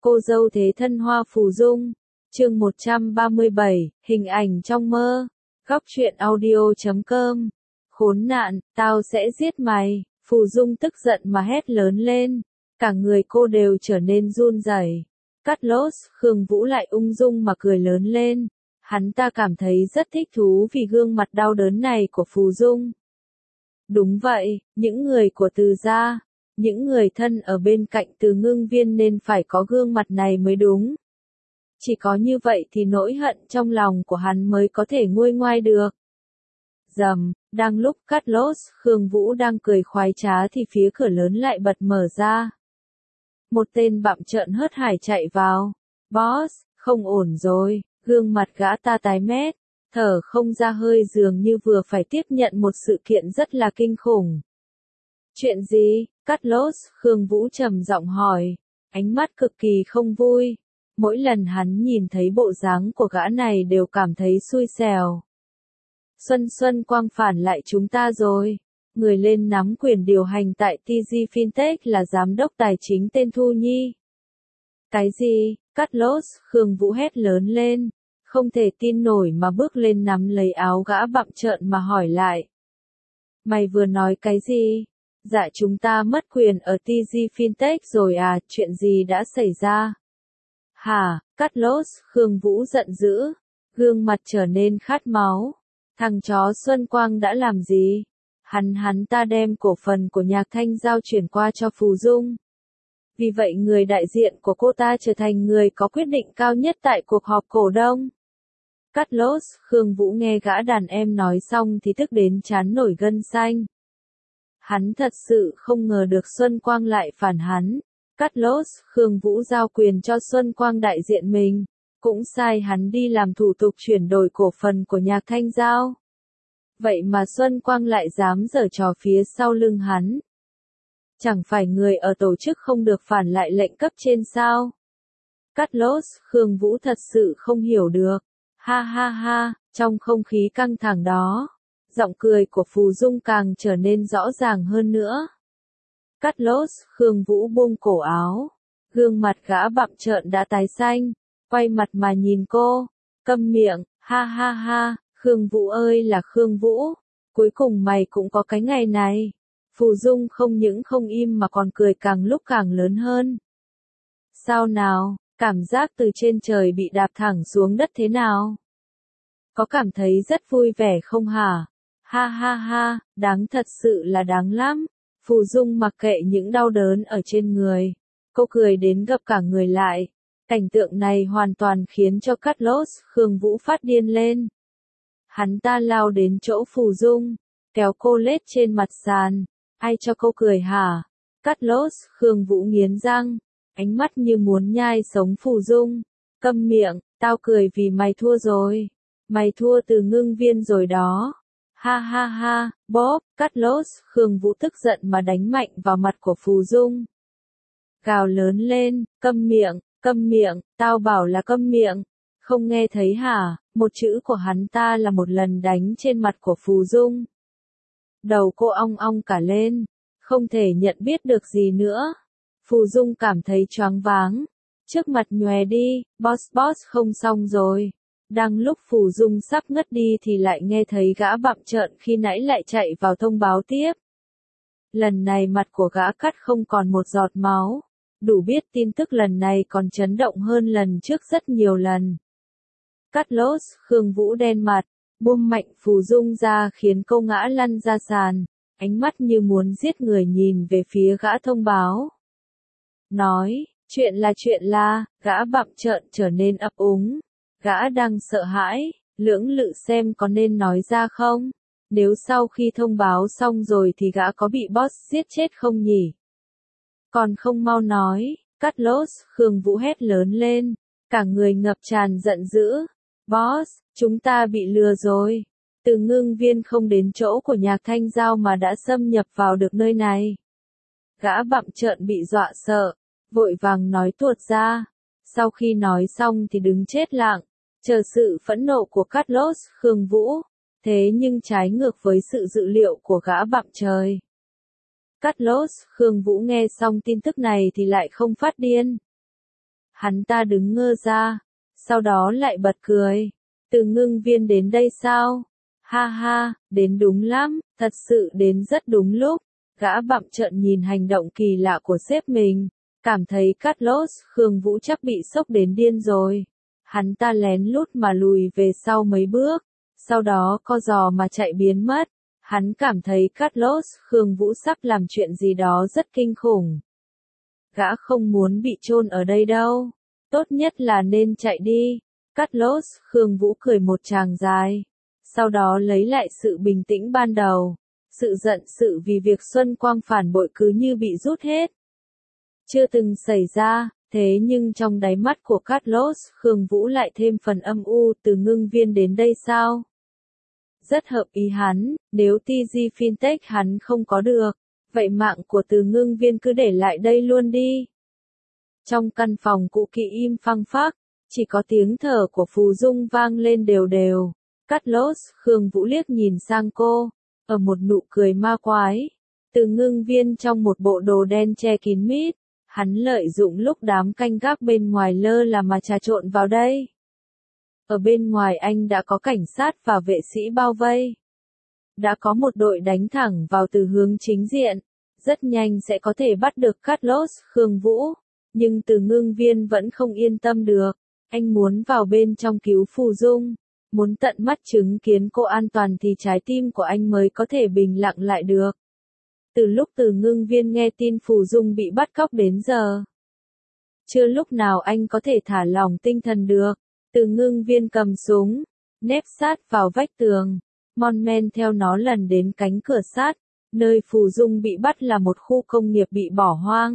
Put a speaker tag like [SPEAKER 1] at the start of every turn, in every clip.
[SPEAKER 1] Cô dâu thế thân Hoa Phù Dung. Chương 137, hình ảnh trong mơ. Góc truyện audio.com. Khốn nạn, tao sẽ giết mày. Phù Dung tức giận mà hét lớn lên. Cả người cô đều trở nên run rẩy. Carlos, Khương Vũ lại ung dung mà cười lớn lên. Hắn ta cảm thấy rất thích thú vì gương mặt đau đớn này của Phù Dung. Đúng vậy, những người của Từ gia, những người thân ở bên cạnh Từ Ngưng Viên nên phải có gương mặt này mới đúng. Chỉ có như vậy thì nỗi hận trong lòng của hắn mới có thể nguôi ngoai được. Rầm, đang lúc Carlos, Khương Vũ đang cười khoái trá thì phía cửa lớn lại bật mở ra. Một tên bặm trợn hớt hải chạy vào. Boss, không ổn rồi, gương mặt gã ta tái mét, thở không ra hơi dường như vừa phải tiếp nhận một sự kiện rất là kinh khủng. Chuyện gì? Carlos, Khương Vũ trầm giọng hỏi, ánh mắt cực kỳ không vui. Mỗi lần hắn nhìn thấy bộ dáng của gã này đều cảm thấy xui xẻo. Xuân Quang phản lại chúng ta rồi. Người lên nắm quyền điều hành tại TG Fintech là giám đốc tài chính tên Thu Nhi. Cái gì? Carlos, Khương Vũ hét lớn lên, không thể tin nổi mà bước lên nắm lấy áo gã bặm trợn mà hỏi lại. Mày vừa nói cái gì? Dạ chúng ta mất quyền ở TG Fintech rồi à, chuyện gì đã xảy ra? Hả? Carlos, Khương Vũ giận dữ, gương mặt trở nên khát máu. Thằng chó Xuân Quang đã làm gì? Hắn ta đem cổ phần của Nhạc Thanh Giao chuyển qua cho Phù Dung. Vì vậy người đại diện của cô ta trở thành người có quyết định cao nhất tại cuộc họp cổ đông. Carlos, Khương Vũ nghe gã đàn em nói xong thì tức đến trán nổi gân xanh. Hắn thật sự không ngờ được Xuân Quang lại phản hắn. Carlos, Khương Vũ giao quyền cho Xuân Quang đại diện mình, cũng sai hắn đi làm thủ tục chuyển đổi cổ phần của Nhạc Thanh Giao. Vậy mà Xuân Quang lại dám giở trò phía sau lưng hắn. Chẳng phải người ở tổ chức không được phản lại lệnh cấp trên sao? Carlos, Khương Vũ thật sự không hiểu được. Ha ha ha, trong không khí căng thẳng đó, giọng cười của Phù Dung càng trở nên rõ ràng hơn nữa. Carlos, Khương Vũ buông cổ áo, gương mặt gã bặm trợn đã tái xanh, quay mặt mà nhìn cô, câm miệng, ha ha ha, Khương Vũ ơi là Khương Vũ, cuối cùng mày cũng có cái ngày này. Phù Dung không những không im mà còn cười càng lúc càng lớn hơn. Sao nào, cảm giác từ trên trời bị đạp thẳng xuống đất thế nào? Có cảm thấy rất vui vẻ không hả? Ha ha ha, đáng thật sự là đáng lắm. Phù Dung mặc kệ những đau đớn ở trên người. Cô cười đến gập cả người lại. Cảnh tượng này hoàn toàn khiến cho Carlos, Khương Vũ phát điên lên. Hắn ta lao đến chỗ Phù Dung, kéo cô lết trên mặt sàn. Ai cho cô cười hả? Carlos, Khương Vũ nghiến răng, ánh mắt như muốn nhai sống Phù Dung. Câm miệng, tao cười vì mày thua rồi. Mày thua Từ Ngưng Viên rồi đó. Ha ha ha, Bob, Carlos, Khương Vũ tức giận mà đánh mạnh vào mặt của Phù Dung. Gào lớn lên, câm miệng, tao bảo là câm miệng. Không nghe thấy hả? Một chữ của hắn ta là một lần đánh trên mặt của Phù Dung. Đầu cô ong ong cả lên, không thể nhận biết được gì nữa. Phù Dung cảm thấy choáng váng, trước mặt nhòe đi, boss không xong rồi. Đang lúc Phù Dung sắp ngất đi thì lại nghe thấy gã bặm trợn khi nãy lại chạy vào thông báo tiếp. Lần này mặt của gã cắt không còn một giọt máu, đủ biết tin tức lần này còn chấn động hơn lần trước rất nhiều lần. Carlos, Khương Vũ đen mặt, buông mạnh Phù Dung ra khiến cô ngã lăn ra sàn, ánh mắt như muốn giết người nhìn về phía gã thông báo. Nói, chuyện là, gã bặm trợn trở nên ấp úng. Gã đang sợ hãi, lưỡng lự xem có nên nói ra không? Nếu sau khi thông báo xong rồi thì gã có bị boss giết chết không nhỉ? Còn không mau nói, Carlos, Khương Vũ hét lớn lên, cả người ngập tràn giận dữ. Boss, chúng ta bị lừa rồi. Từ Ngưng Viên không đến chỗ của Nhạc Thanh Giao mà đã xâm nhập vào được nơi này. Gã bặm trợn bị dọa sợ, vội vàng nói tuột ra. Sau khi nói xong thì đứng chết lặng, chờ sự phẫn nộ của Carlos, Khương Vũ. Thế nhưng trái ngược với sự dự liệu của gã bặm trời. Carlos, Khương Vũ nghe xong tin tức này thì lại không phát điên. Hắn ta đứng ngơ ra, sau đó lại bật cười. Từ Ngưng Viên đến đây sao? Ha ha, đến đúng lắm, thật sự đến rất đúng lúc. Gã bặm trợn nhìn hành động kỳ lạ của sếp mình, cảm thấy Carlos Khương Vũ chắc bị sốc đến điên rồi. Hắn ta lén lút mà lùi về sau mấy bước, sau đó co giò mà chạy biến mất. Hắn cảm thấy Carlos Khương Vũ sắp làm chuyện gì đó rất kinh khủng. Gã không muốn bị chôn ở đây đâu, tốt nhất là nên chạy đi. Carlos Khương Vũ cười một tràng dài, sau đó lấy lại sự bình tĩnh ban đầu. Sự giận sự vì việc Xuân Quang phản bội cứ như bị rút hết. Chưa từng xảy ra, thế nhưng trong đáy mắt của Carlos Khương Vũ lại thêm phần âm u. Từ Ngưng Viên đến đây sao? Rất hợp ý hắn, nếu TG Fintech hắn không có được, vậy mạng của Từ Ngưng Viên cứ để lại đây luôn đi. Trong căn phòng cũ kỹ im phăng phắc, chỉ có tiếng thở của Phù Dung vang lên đều đều. Carlos Khương Vũ liếc nhìn sang cô, ở một nụ cười ma quái. Từ Ngưng Viên trong một bộ đồ đen che kín mít, hắn lợi dụng lúc đám canh gác bên ngoài lơ là mà trà trộn vào đây. Ở bên ngoài anh đã có cảnh sát và vệ sĩ bao vây. Đã có một đội đánh thẳng vào từ hướng chính diện, rất nhanh sẽ có thể bắt được Carlos Khương Vũ. Nhưng Từ Ngưng Viên vẫn không yên tâm được, anh muốn vào bên trong cứu Phù Dung. Muốn tận mắt chứng kiến cô an toàn thì trái tim của anh mới có thể bình lặng lại được. Từ lúc Từ Ngưng Viên nghe tin Phù Dung bị bắt cóc đến giờ, chưa lúc nào anh có thể thả lỏng tinh thần được. Từ Ngưng Viên cầm súng, nép sát vào vách tường, mon men theo nó lần đến cánh cửa sắt. Nơi Phù Dung bị bắt là một khu công nghiệp bị bỏ hoang.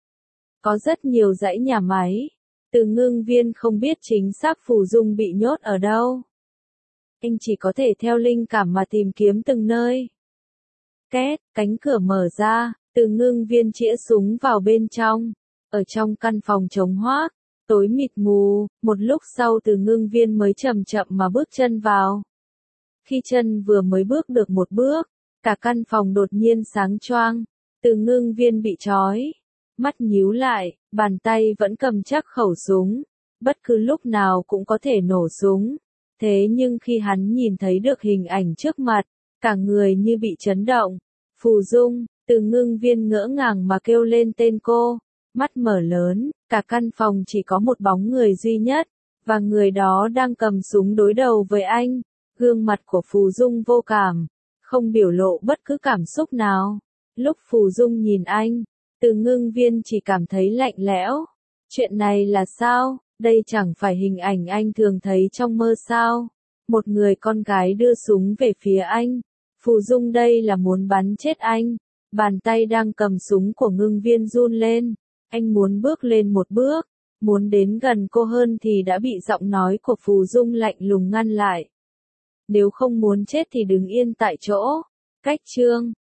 [SPEAKER 1] Có rất nhiều dãy nhà máy. Từ Ngưng Viên không biết chính xác Phù Dung bị nhốt ở đâu. Anh chỉ có thể theo linh cảm mà tìm kiếm từng nơi. Két, cánh cửa mở ra, Từ Ngưng Viên chĩa súng vào bên trong. Ở trong căn phòng trống hoác, tối mịt mù, một lúc sau Từ Ngưng Viên mới chậm chậm mà bước chân vào. Khi chân vừa mới bước được một bước, cả căn phòng đột nhiên sáng choang. Từ Ngưng Viên bị trói, mắt nhíu lại, bàn tay vẫn cầm chắc khẩu súng, bất cứ lúc nào cũng có thể nổ súng. Thế nhưng khi hắn nhìn thấy được hình ảnh trước mặt, cả người như bị chấn động. Phù Dung, Từ Ngưng Viên ngỡ ngàng mà kêu lên tên cô, mắt mở lớn, cả căn phòng chỉ có một bóng người duy nhất, và người đó đang cầm súng đối đầu với anh. Gương mặt của Phù Dung vô cảm, không biểu lộ bất cứ cảm xúc nào. Lúc Phù Dung nhìn anh, Từ Ngưng Viên chỉ cảm thấy lạnh lẽo. Chuyện này là sao? Đây chẳng phải hình ảnh anh thường thấy trong mơ sao? Một người con gái đưa súng về phía anh. Phù Dung đây là muốn bắn chết anh. Bàn tay đang cầm súng của Ngưng Viên run lên. Anh muốn bước lên một bước, muốn đến gần cô hơn thì đã bị giọng nói của Phù Dung lạnh lùng ngăn lại. Nếu không muốn chết thì đứng yên tại chỗ. Cách chương